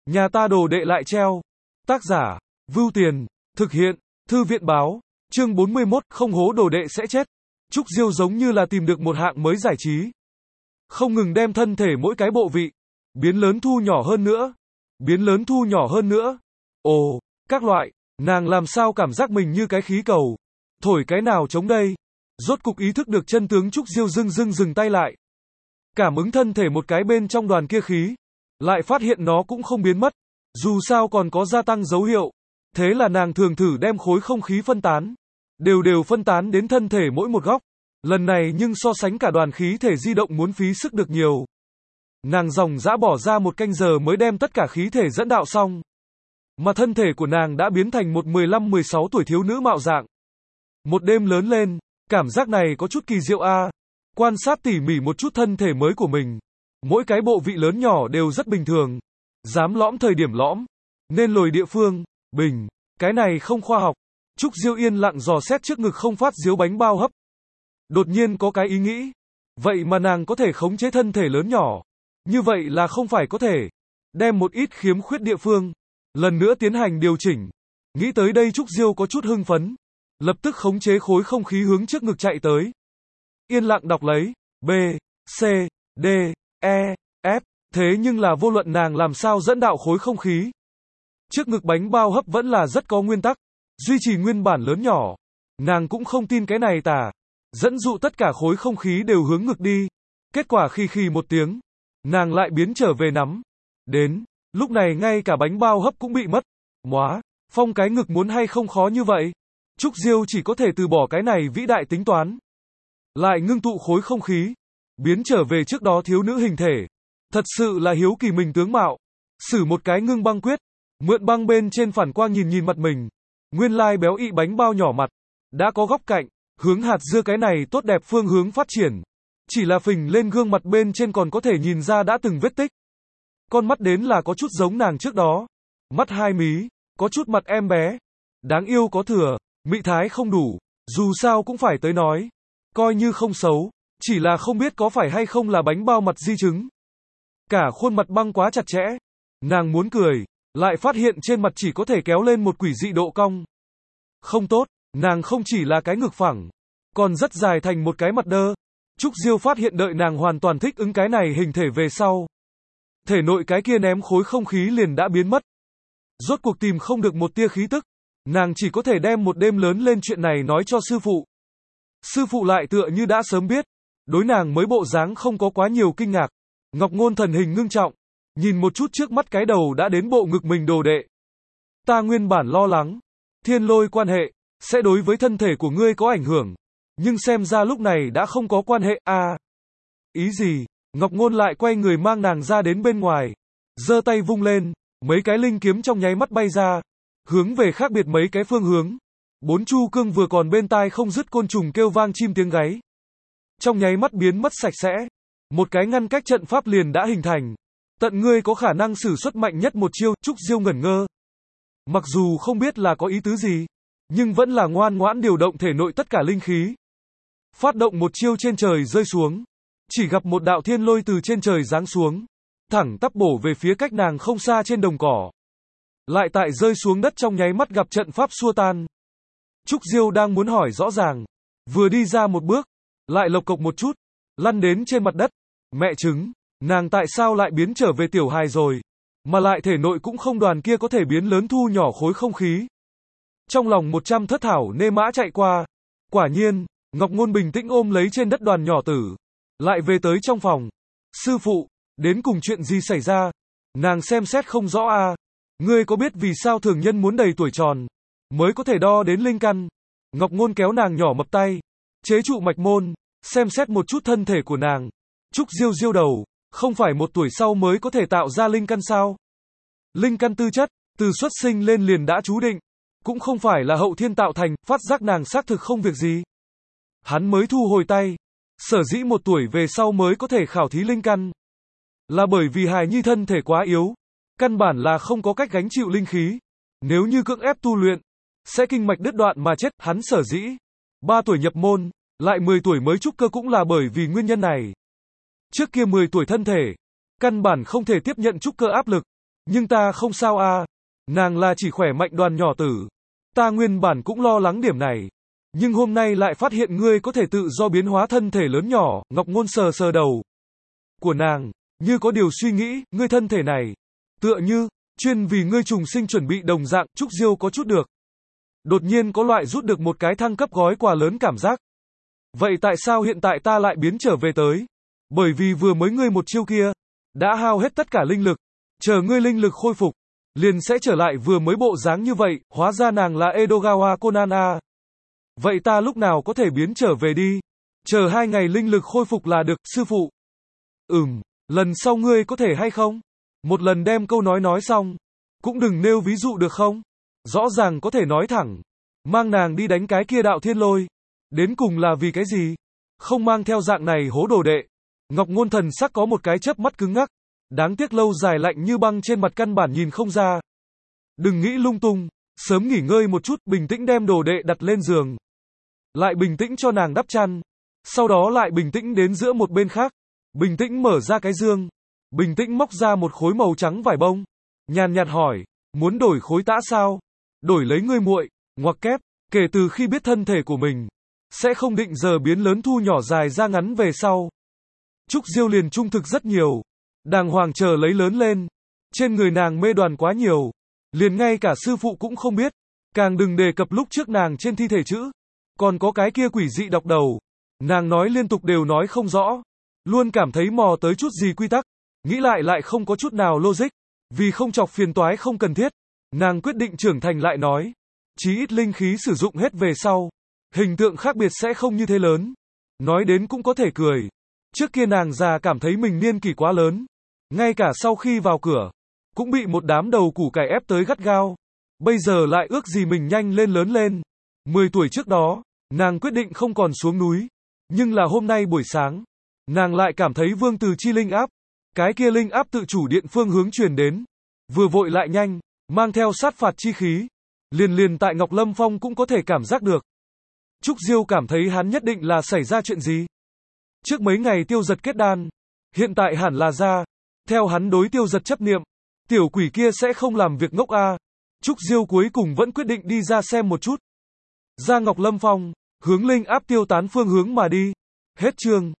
Nhà ta đồ đệ lại treo. Tác giả, Vưu Tiền, thực hiện, Thư viện báo, chương 41, không hố đồ đệ sẽ chết. Trúc Diêu giống như là tìm được một hạng mới giải trí. Không ngừng đem thân thể mỗi cái bộ vị, biến lớn thu nhỏ hơn nữa, biến lớn thu nhỏ hơn nữa. Ồ, các loại, nàng làm sao cảm giác mình như cái khí cầu. Thổi cái nào chống đây? Rốt cục ý thức được chân tướng, Trúc Diêu dừng tay lại. Cảm ứng thân thể một cái bên trong đoàn kia khí, lại phát hiện nó cũng không biến mất, dù sao còn có gia tăng dấu hiệu. Thế là nàng thường thử đem khối không khí phân tán, đều phân tán đến thân thể mỗi một góc. Lần này nhưng so sánh cả đoàn khí thể di động muốn phí sức được nhiều. Nàng dòng dã bỏ ra 1 canh giờ mới đem tất cả khí thể dẫn đạo xong. Mà thân thể của nàng đã biến thành một 15-16 tuổi thiếu nữ mạo dạng. Một đêm lớn lên, cảm giác này có chút kỳ diệu a. Quan sát tỉ mỉ một chút thân thể mới của mình, mỗi cái bộ vị lớn nhỏ đều rất bình thường. Dám lõm thời điểm lõm, nên lồi địa phương, bình, cái này không khoa học. Trúc Diêu yên lặng dò xét trước ngực không phát diếu bánh bao hấp. Đột nhiên có cái ý nghĩ, vậy mà nàng có thể khống chế thân thể lớn nhỏ, như vậy là không phải có thể đem một ít khiếm khuyết địa phương lần nữa tiến hành điều chỉnh. Nghĩ tới đây Trúc Diêu có chút hưng phấn, lập tức khống chế khối không khí hướng trước ngực chạy tới. Yên lặng đọc lấy, B, C, D, E, F, thế nhưng là vô luận nàng làm sao dẫn đạo khối không khí, trước ngực bánh bao hấp vẫn là rất có nguyên tắc, duy trì nguyên bản lớn nhỏ. Nàng cũng không tin cái này tả, dẫn dụ tất cả khối không khí đều hướng ngực đi. Kết quả khi một tiếng, nàng lại biến trở về nắm. Đến, lúc này ngay cả bánh bao hấp cũng bị mất. Móa, phong cái ngực muốn hay không khó như vậy. Trúc Diêu chỉ có thể từ bỏ cái này vĩ đại tính toán. Lại ngưng tụ khối không khí, biến trở về trước đó thiếu nữ hình thể. Thật sự là hiếu kỳ mình tướng mạo. Sử một cái ngưng băng quyết, mượn băng bên trên phản quang nhìn mặt mình. Nguyên lai béo ị bánh bao nhỏ mặt, đã có góc cạnh, hướng hạt dưa cái này tốt đẹp phương hướng phát triển. Chỉ là phình lên gương mặt bên trên còn có thể nhìn ra đã từng vết tích. Con mắt đến là có chút giống nàng trước đó. Mắt hai mí, có chút mặt em bé. Đáng yêu có thừa, mị thái không đủ, dù sao cũng phải tới nói. Coi như không xấu, chỉ là không biết có phải hay không là bánh bao mặt di chứng. Cả khuôn mặt băng quá chặt chẽ. Nàng muốn cười, lại phát hiện trên mặt chỉ có thể kéo lên một quỷ dị độ cong. Không tốt, nàng không chỉ là cái ngực phẳng, còn rất dài thành một cái mặt đơ. Trúc Diêu phát hiện đợi nàng hoàn toàn thích ứng cái này hình thể về sau, thể nội cái kia ném khối không khí liền đã biến mất. Rốt cuộc tìm không được một tia khí tức, nàng chỉ có thể đem một đêm lớn lên chuyện này nói cho sư phụ. Sư phụ lại tựa như đã sớm biết, đối nàng mới bộ dáng không có quá nhiều kinh ngạc. Ngọc Ngôn thần hình ngưng trọng, nhìn một chút trước mắt cái đầu đã đến bộ ngực mình đồ đệ. Ta nguyên bản lo lắng, thiên lôi quan hệ, sẽ đối với thân thể của ngươi có ảnh hưởng, nhưng xem ra lúc này đã không có quan hệ, Ý gì? Ngọc Ngôn lại quay người mang nàng ra đến bên ngoài, giơ tay vung lên, mấy cái linh kiếm trong nháy mắt bay ra, hướng về khác biệt mấy cái phương hướng. 4 chu cương vừa còn bên tai không dứt côn trùng kêu vang chim tiếng gáy, trong nháy mắt biến mất sạch sẽ. Một cái ngăn cách trận pháp liền đã hình thành. Tận ngươi có khả năng sử xuất mạnh nhất một chiêu. Trúc Diêu ngẩn ngơ. Mặc dù không biết là có ý tứ gì, nhưng vẫn là ngoan ngoãn điều động thể nội tất cả linh khí. Phát động một chiêu trên trời rơi xuống. Chỉ gặp một đạo thiên lôi từ trên trời giáng xuống, thẳng tắp bổ về phía cách nàng không xa trên đồng cỏ. Lại tại rơi xuống đất trong nháy mắt gặp trận pháp xua tan. Trúc Diêu đang muốn hỏi rõ ràng, vừa đi ra một bước, lại lộc cộc một chút, lăn đến trên mặt đất. Mẹ chứng, nàng tại sao lại biến trở về tiểu hài rồi, mà lại thể nội cũng không đoàn kia có thể biến lớn thu nhỏ khối không khí. Trong lòng 100 thất thảo nê mã chạy qua. Quả nhiên, Ngọc Ngôn bình tĩnh ôm lấy trên đất đoàn nhỏ tử, lại về tới trong phòng. Sư phụ, đến cùng chuyện gì xảy ra? Nàng xem xét không rõ Ngươi có biết vì sao thường nhân muốn đầy tuổi tròn mới có thể đo đến linh căn? Ngọc Ngôn kéo nàng nhỏ mập tay, chế trụ mạch môn, xem xét một chút thân thể của nàng. Trúc Diêu diêu đầu, không phải 1 tuổi sau mới có thể tạo ra linh căn sao? Linh căn tư chất, từ xuất sinh lên liền đã chú định, cũng không phải là hậu thiên tạo thành. Phát giác nàng xác thực không việc gì, hắn mới thu hồi tay. Sở dĩ 1 tuổi về sau mới có thể khảo thí linh căn, là bởi vì hài nhi thân thể quá yếu, căn bản là không có cách gánh chịu linh khí. Nếu như cưỡng ép tu luyện, sẽ kinh mạch đứt đoạn mà chết. Hắn sở dĩ 3 tuổi nhập môn, lại 10 tuổi mới trúc cơ cũng là bởi vì nguyên nhân này. Trước kia 10 tuổi thân thể, căn bản không thể tiếp nhận trúc cơ áp lực, Nhưng ta không sao a. Nàng là chỉ khỏe mạnh đoàn nhỏ tử. Ta nguyên bản cũng lo lắng điểm này. Nhưng hôm nay lại phát hiện ngươi có thể tự do biến hóa thân thể lớn nhỏ, Ngọc Ngôn sờ sờ đầu của nàng, như có điều suy nghĩ, ngươi thân thể này, tựa như, chuyên vì ngươi trùng sinh chuẩn bị đồng dạng, Trúc Diêu có chút được. Đột nhiên có loại rút được một cái thăng cấp gói quà lớn cảm giác. Vậy tại sao hiện tại ta lại biến trở về tới? Bởi vì vừa mới ngươi một chiêu kia, đã hao hết tất cả linh lực, chờ ngươi linh lực khôi phục, liền sẽ trở lại vừa mới bộ dáng như vậy, hóa ra nàng là Edogawa Conan a. Vậy ta lúc nào có thể biến trở về đi? Chờ 2 ngày linh lực khôi phục là được, sư phụ. Lần sau ngươi có thể hay không? Một lần đem câu nói xong. Cũng đừng nêu ví dụ được không? Rõ ràng có thể nói thẳng. Mang nàng đi đánh cái kia đạo thiên lôi. Đến cùng là vì cái gì? Không mang theo dạng này hố đồ đệ. Ngọc Ngôn thần sắc có một cái chớp mắt cứng ngắc. Đáng tiếc lâu dài lạnh như băng trên mặt căn bản nhìn không ra. Đừng nghĩ lung tung. Sớm nghỉ ngơi một chút, bình tĩnh đem đồ đệ đặt lên giường. Lại bình tĩnh cho nàng đắp chăn. Sau đó lại bình tĩnh đến giữa một bên khác. Bình tĩnh mở ra cái dương. Bình tĩnh móc ra một khối màu trắng vải bông. Nhàn nhạt hỏi, muốn đổi khối tã sao? Đổi lấy ngươi muội, ngoặc kép, kể từ khi biết thân thể của mình, sẽ không định giờ biến lớn thu nhỏ dài ra ngắn về sau. Trúc Diêu liền trung thực rất nhiều. Đàng hoàng chờ lấy lớn lên. Trên người nàng mê đoàn quá nhiều. Liền ngay cả sư phụ cũng không biết. Càng đừng đề cập lúc trước nàng trên thi thể chữ. Còn có cái kia quỷ dị đọc đầu. Nàng nói liên tục đều nói không rõ. Luôn cảm thấy mò tới chút gì quy tắc. Nghĩ lại không có chút nào logic. Vì không chọc phiền toái không cần thiết. Nàng quyết định trưởng thành lại nói. Chí ít linh khí sử dụng hết về sau. Hình tượng khác biệt sẽ không như thế lớn. Nói đến cũng có thể cười. Trước kia nàng già cảm thấy mình niên kỷ quá lớn. Ngay cả sau khi vào cửa. Cũng bị một đám đầu củ cải ép tới gắt gao. Bây giờ lại ước gì mình nhanh lên lớn lên. 10 tuổi trước đó, nàng quyết định không còn xuống núi. Nhưng là hôm nay buổi sáng, nàng lại cảm thấy vương từ chi linh áp. Cái kia linh áp tự chủ điện phương hướng truyền đến. Vừa vội lại nhanh, mang theo sát phạt chi khí. Liền tại Ngọc Lâm Phong cũng có thể cảm giác được. Trúc Diêu cảm thấy hắn nhất định là xảy ra chuyện gì. Trước mấy ngày Tiêu Giật kết đan, hiện tại hẳn là ra. Theo hắn đối Tiêu Giật chấp niệm, tiểu quỷ kia sẽ không làm việc ngốc a. Trúc Diêu cuối cùng vẫn quyết định đi ra xem một chút. Ra Ngọc Lâm Phong, hướng linh áp tiêu tán phương hướng mà đi. Hết chương.